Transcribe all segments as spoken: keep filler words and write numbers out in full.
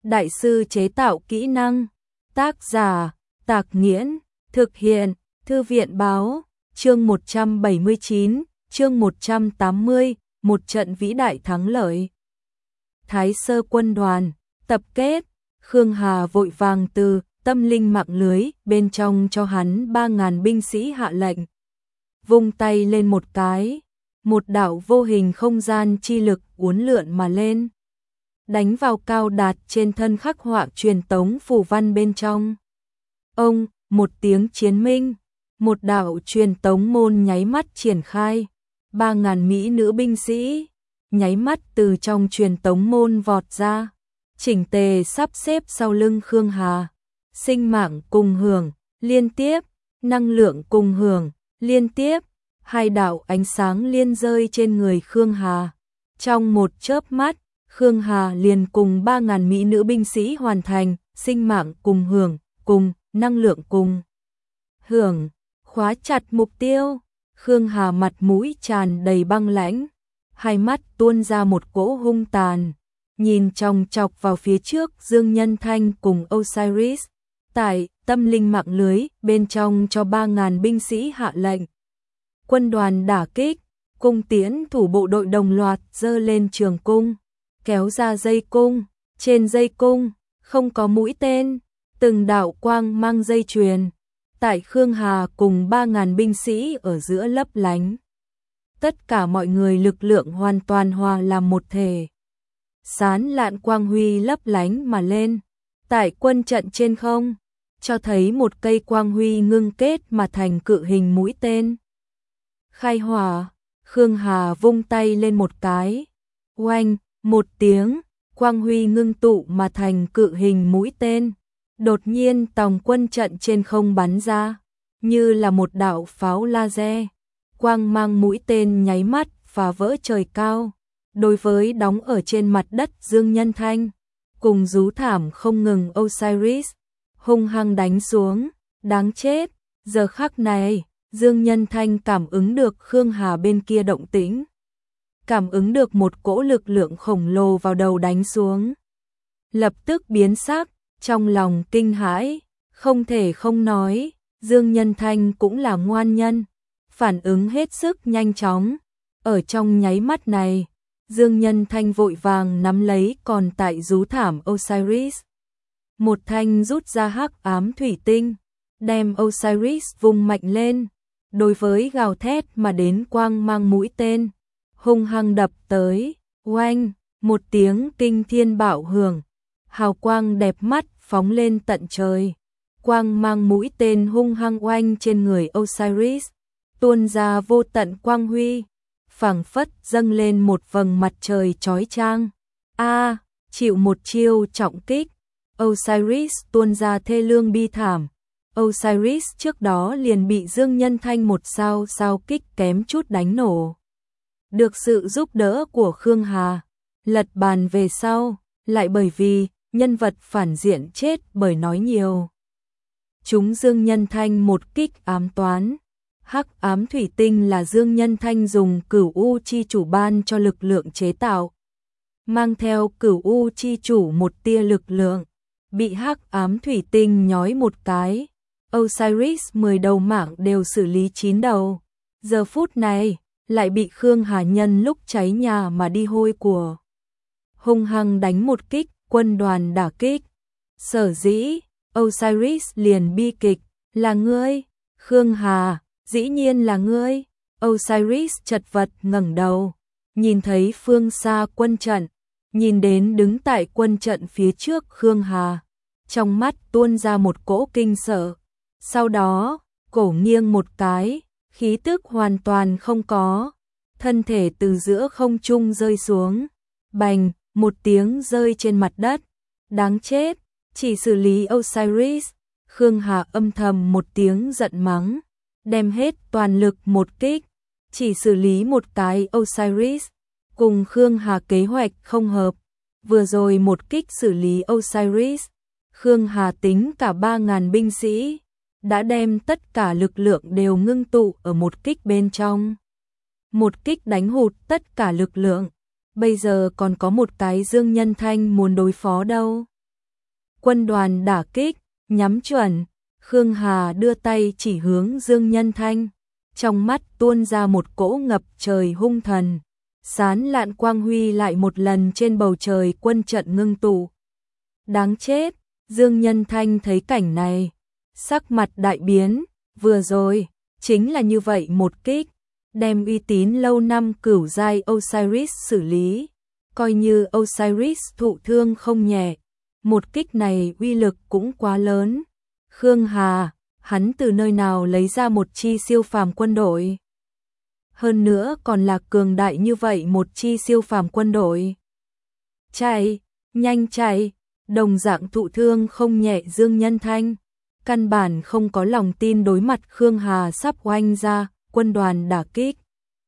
đại sư chế tạo kỹ năng. Tác giả, Tạc Nghiễn, thực hiện, Thư viện báo, chương một trăm bảy mươi chín, chương một trăm tám mươi, một trận vĩ đại thắng lợi. Thái Sơ quân đoàn, tập kết, Khương Hà vội vàng từ tâm linh mạng lưới bên trong cho hắn ba ngàn binh sĩ hạ lệnh. Vung tay lên một cái, một đạo vô hình không gian chi lực uốn lượn mà lên, đánh vào Cao Đạt trên thân khắc họa truyền tống phù văn bên trong. Ông, một tiếng chiến minh, một đạo truyền tống môn nháy mắt triển khai, ba ngàn mỹ nữ binh sĩ nháy mắt từ trong truyền tống môn vọt ra, chỉnh tề sắp xếp sau lưng Khương Hà. Sinh mạng cùng hưởng, liên tiếp, năng lượng cùng hưởng, liên tiếp, hai đạo ánh sáng liên rơi trên người Khương Hà. Trong một chớp mắt, Khương Hà liền cùng ba ngàn mỹ nữ binh sĩ hoàn thành sinh mạng cùng hưởng, cùng năng lượng cùng hưởng, khóa chặt mục tiêu. Khương Hà mặt mũi tràn đầy băng lãnh, hai mắt tuôn ra một cỗ hung tàn, nhìn chòng chọc vào phía trước Dương Nhân Thanh cùng Osiris. Tại tâm linh mạng lưới bên trong cho ba ngàn binh sĩ hạ lệnh. Quân đoàn đả kích, cung tiễn thủ bộ đội đồng loạt giơ lên trường cung, kéo ra dây cung, trên dây cung không có mũi tên, từng đạo quang mang dây chuyền, tại Khương Hà cùng ba ngàn binh sĩ ở giữa lấp lánh. Tất cả mọi người lực lượng hoàn toàn hòa làm một thể. Sán lạn quang huy lấp lánh mà lên, tại quân trận trên không, cho thấy một cây quang huy ngưng kết mà thành cự hình mũi tên. Khai hỏa, Khương Hà vung tay lên một cái, oanh, một tiếng, quang huy ngưng tụ mà thành cự hình mũi tên. Đột nhiên tòng quân trận trên không bắn ra, như là một đạo pháo laser, quang mang mũi tên nháy mắt phá vỡ trời cao. Đối với đóng ở trên mặt đất Dương Nhân Thanh, cùng rú thảm không ngừng Osiris, hung hăng đánh xuống, đáng chết. Giờ khắc này, Dương Nhân Thanh cảm ứng được Khương Hà bên kia động tĩnh, cảm ứng được một cỗ lực lượng khổng lồ vào đầu đánh xuống. Lập tức biến sắc, trong lòng kinh hãi, không thể không nói, Dương Nhân Thanh cũng là ngoan nhân, phản ứng hết sức nhanh chóng. Ở trong nháy mắt này, Dương Nhân Thanh vội vàng nắm lấy còn tại rú thảm Osiris. Một thanh rút ra hắc ám thủy tinh, đem Osiris vùng mạnh lên, đối với gào thét mà đến quang mang mũi tên, hung hăng đập tới, oanh, một tiếng kinh thiên bạo hưởng, hào quang đẹp mắt phóng lên tận trời, quang mang mũi tên hung hăng oanh trên người Osiris, tuôn ra vô tận quang huy, phảng phất dâng lên một vầng mặt trời chói chang. A, chịu một chiêu trọng kích, Osiris tuôn ra thê lương bi thảm. Osiris trước đó liền bị Dương Nhân Thanh một sao sao kích kém chút đánh nổ. Được sự giúp đỡ của Khương Hà, lật bàn về sau, lại bởi vì nhân vật phản diện chết bởi nói nhiều. Chúng Dương Nhân Thanh một kích ám toán. Hắc ám thủy tinh là Dương Nhân Thanh dùng Cửu U chi chủ ban cho lực lượng chế tạo. Mang theo Cửu U chi chủ một tia lực lượng, bị hắc ám thủy tinh nhói một cái, Osiris mười đầu mạng đều xử lý chín đầu. Giờ phút này, lại bị Khương Hà nhân lúc cháy nhà mà đi hôi của. Hung hăng đánh một kích, quân đoàn đả kích. Sở dĩ, Osiris liền bi kịch, là ngươi, Khương Hà, dĩ nhiên là ngươi. Osiris chật vật ngẩng đầu, nhìn thấy phương xa quân trận, nhìn đến đứng tại quân trận phía trước Khương Hà, trong mắt tuôn ra một cỗ kinh sợ. Sau đó, cổ nghiêng một cái, khí tức hoàn toàn không có, thân thể từ giữa không trung rơi xuống, bành, một tiếng rơi trên mặt đất. Đáng chết, chỉ xử lý Osiris. Khương Hà âm thầm một tiếng giận mắng, đem hết toàn lực một kích, chỉ xử lý một cái Osiris, cùng Khương Hà kế hoạch không hợp. Vừa rồi một kích xử lý Osiris, Khương Hà tính cả ba ngàn binh sĩ, đã đem tất cả lực lượng đều ngưng tụ ở một kích bên trong. Một kích đánh hụt tất cả lực lượng, bây giờ còn có một cái Dương Nhân Thanh muốn đối phó đâu. Quân đoàn đả kích, nhắm chuẩn. Khương Hà đưa tay chỉ hướng Dương Nhân Thanh, trong mắt tuôn ra một cỗ ngập trời hung thần. Sán lạn quang huy lại một lần trên bầu trời quân trận ngưng tụ. Đáng chết, Dương Nhân Thanh thấy cảnh này, sắc mặt đại biến, vừa rồi, chính là như vậy một kích, đem uy tín lâu năm cửu giai Osiris xử lý, coi như Osiris thụ thương không nhẹ, một kích này uy lực cũng quá lớn. Khương Hà, hắn từ nơi nào lấy ra một chi siêu phàm quân đội? Hơn nữa còn là cường đại như vậy một chi siêu phàm quân đội. Chạy, nhanh chạy, đồng dạng thụ thương không nhẹ Dương Nhân Thanh, căn bản không có lòng tin đối mặt Khương Hà sắp oanh ra, quân đoàn đả kích.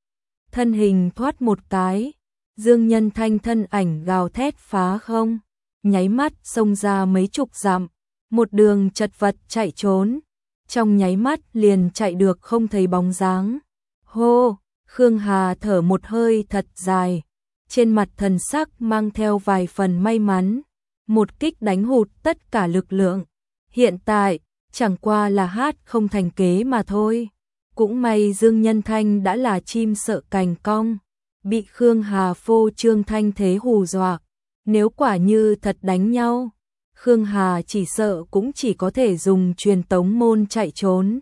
Thân hình thoát một cái, Dương Nhân Thanh thân ảnh gào thét phá không, nháy mắt xông ra mấy chục dặm, một đường chật vật chạy trốn, trong nháy mắt liền chạy được không thấy bóng dáng. Hô, Khương Hà thở một hơi thật dài, trên mặt thần sắc mang theo vài phần may mắn, một kích đánh hụt tất cả lực lượng. Hiện tại, chẳng qua là hát không thành kế mà thôi. Cũng may Dương Nhân Thanh đã là chim sợ cành cong, bị Khương Hà phô trương thanh thế hù dọa. Nếu quả như thật đánh nhau, Khương Hà chỉ sợ cũng chỉ có thể dùng truyền tống môn chạy trốn.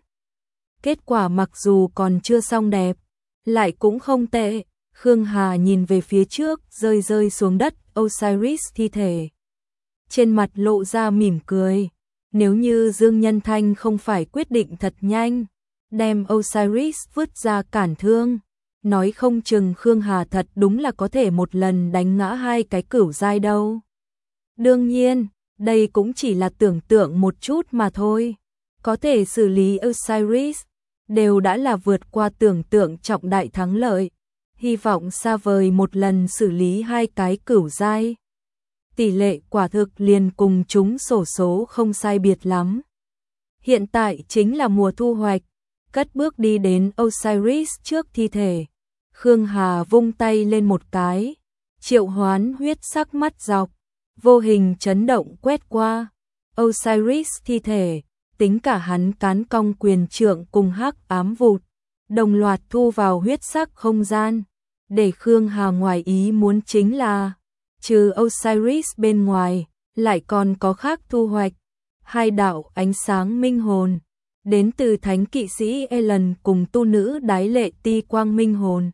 Kết quả mặc dù còn chưa xong đẹp, lại cũng không tệ. Khương Hà nhìn về phía trước, rơi rơi xuống đất Osiris thi thể. Trên mặt lộ ra mỉm cười. Nếu như Dương Nhân Thanh không phải quyết định thật nhanh, đem Osiris vứt ra cản thương, nói không chừng Khương Hà thật đúng là có thể một lần đánh ngã hai cái cửu giai đâu. Đương nhiên, đây cũng chỉ là tưởng tượng một chút mà thôi. Có thể xử lý Osiris, đều đã là vượt qua tưởng tượng trọng đại thắng lợi. Hy vọng xa vời một lần xử lý hai cái cửu giai. Tỷ lệ quả thực liền cùng chúng xổ số không sai biệt lắm. Hiện tại chính là mùa thu hoạch, cất bước đi đến Osiris trước thi thể. Khương Hà vung tay lên một cái, triệu hoán huyết sắc mắt dọc, vô hình chấn động quét qua. Osiris thi thể, tính cả hắn cán cong quyền trượng cùng hắc ám vụt, đồng loạt thu vào huyết sắc không gian. Để Khương Hà ngoài ý muốn chính là, trừ Osiris bên ngoài, lại còn có khác thu hoạch. Hai đạo ánh sáng minh hồn, đến từ thánh kỵ sĩ Ellen cùng tu nữ đái lệ ti quang minh hồn.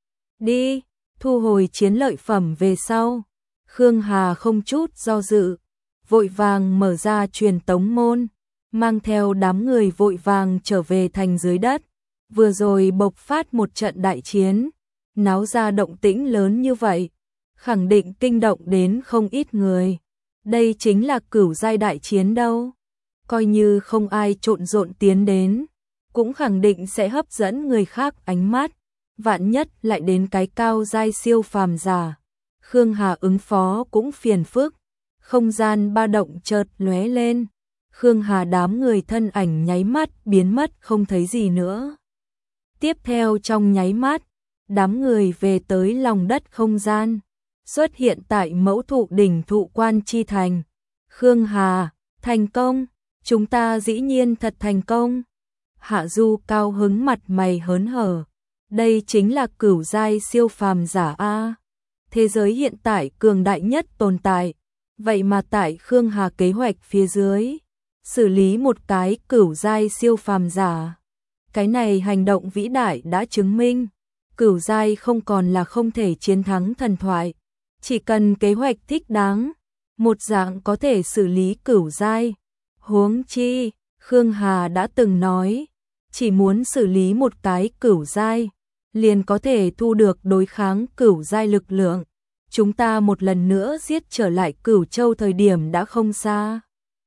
Đi, thu hồi chiến lợi phẩm về sau. Khương Hà không chút do dự, vội vàng mở ra truyền tống môn, mang theo đám người vội vàng trở về thành dưới đất. Vừa rồi bộc phát một trận đại chiến, náo ra động tĩnh lớn như vậy, khẳng định kinh động đến không ít người. Đây chính là cửu giai đại chiến đâu. Coi như không ai trộn rộn tiến đến, cũng khẳng định sẽ hấp dẫn người khác ánh mắt. Vạn nhất lại đến cái cao giai siêu phàm giả, Khương Hà ứng phó cũng phiền phức. Không gian ba động chợt lóe lên, Khương Hà đám người thân ảnh nháy mắt biến mất không thấy gì nữa. Tiếp theo trong nháy mắt, đám người về tới lòng đất không gian, xuất hiện tại mẫu thụ đỉnh thụ quan chi thành. Khương Hà, thành công, chúng ta dĩ nhiên thật thành công. Hạ Du cao hứng mặt mày hớn hở, đây chính là cửu giai siêu phàm giả a. Thế giới hiện tại cường đại nhất tồn tại, vậy mà tại Khương Hà kế hoạch phía dưới, xử lý một cái cửu giai siêu phàm giả. Cái này hành động vĩ đại đã chứng minh, cửu giai không còn là không thể chiến thắng thần thoại, chỉ cần kế hoạch thích đáng, một dạng có thể xử lý cửu giai. Huống chi, Khương Hà đã từng nói, chỉ muốn xử lý một cái cửu giai, liền có thể thu được đối kháng cửu giai lực lượng. Chúng ta một lần nữa giết trở lại Cửu Châu thời điểm đã không xa.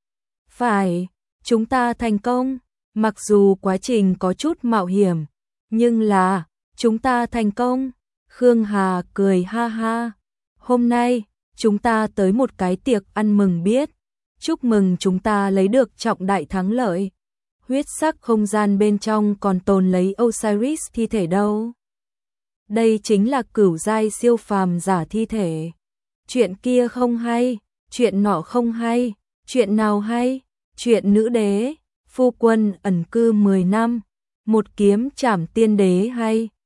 Phải, chúng ta thành công, mặc dù quá trình có chút mạo hiểm, nhưng là, chúng ta thành công. Khương Hà cười ha ha. Hôm nay, chúng ta tới một cái tiệc ăn mừng biết, chúc mừng chúng ta lấy được trọng đại thắng lợi. Huyết sắc không gian bên trong còn tồn lấy Osiris thi thể đâu. Đây chính là cửu giai siêu phàm giả thi thể. Chuyện kia không hay, chuyện nọ không hay, Chuyện nào hay? Chuyện nữ đế, phu quân ẩn cư mười năm, một kiếm trảm tiên đế hay?